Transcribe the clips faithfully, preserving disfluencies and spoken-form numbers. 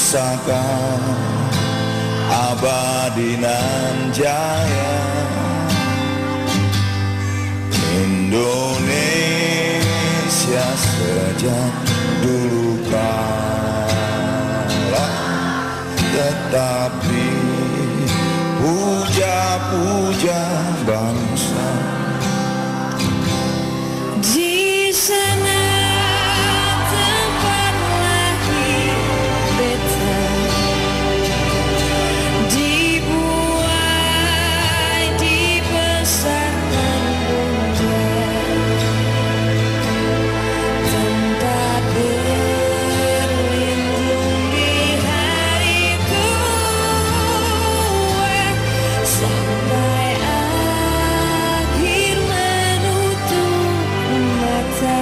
pusaka abadi nan jaya, Indonesia sejak dulu kala, tetapi puja-puja bangsa di sana tempat lahir beta, dibuai dibesarkan bunda, tempat berlindung di hari tua sampai akhir menutup mata.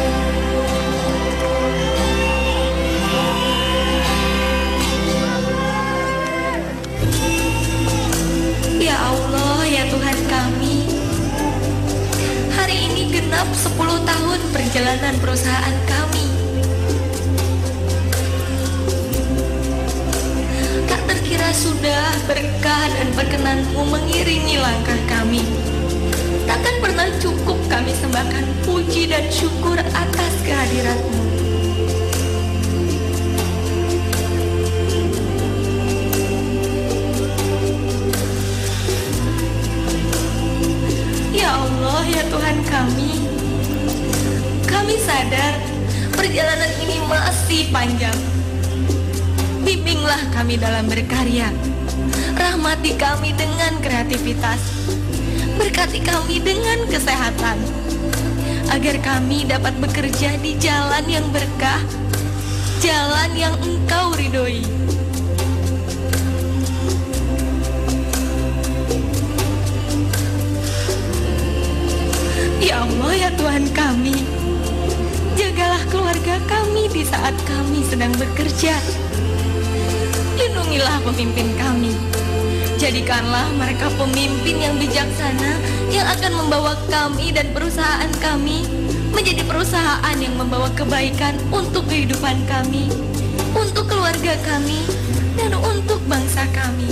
Ya Allah, ya Tuhan kami, hari ini genap sepuluh tahun perjalanan perusahaan kami. Tak terkira sudah berkah dan perkenan-Mu mengiringi langkah kami. Takkan pernah cukup kami sembahkan puji dan syukur atas kehadirat-Mu. Ya Allah, ya Tuhan kami, kami sadar perjalanan ini masih panjang. Bimbinglah kami dalam berkarya, rahmati kami dengan kreativitas, berkati kami dengan kesehatan, agar kami dapat bekerja di jalan yang berkah, jalan yang Engkau ridhoi. Ya Allah, ya Tuhan kami, jagalah keluarga kami di saat kami sedang bekerja. Lindungilah pemimpin kami, jadikanlah mereka pemimpin yang bijaksana, yang akan membawa kami dan perusahaan kami menjadi perusahaan yang membawa kebaikan untuk kehidupan kami, untuk keluarga kami, dan untuk bangsa kami.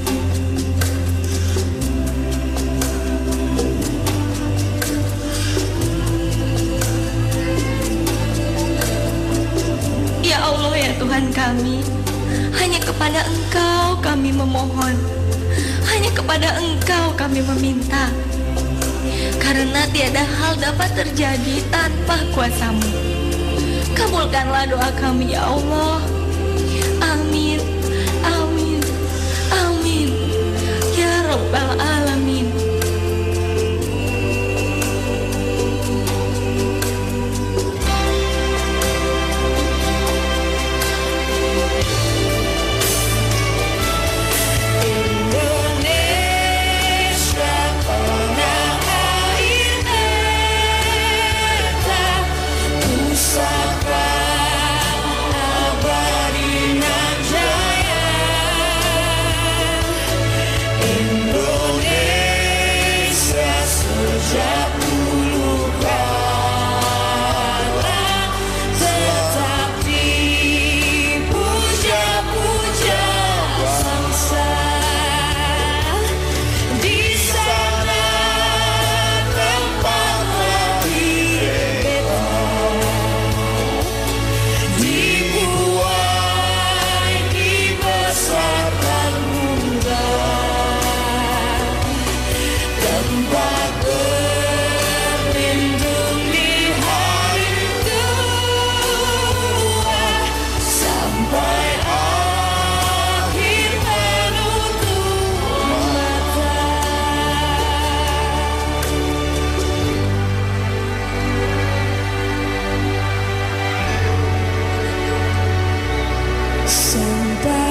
Ya Allah, ya Tuhan kami, hanya kepada Engkau kami memohon, hanya kepada Engkau kami meminta, karena tiada hal dapat terjadi tanpa kuasa-Mu. Kabulkanlah doa kami, ya Allah. Amin, amin, amin, ya Rabbal Alamin. Sampai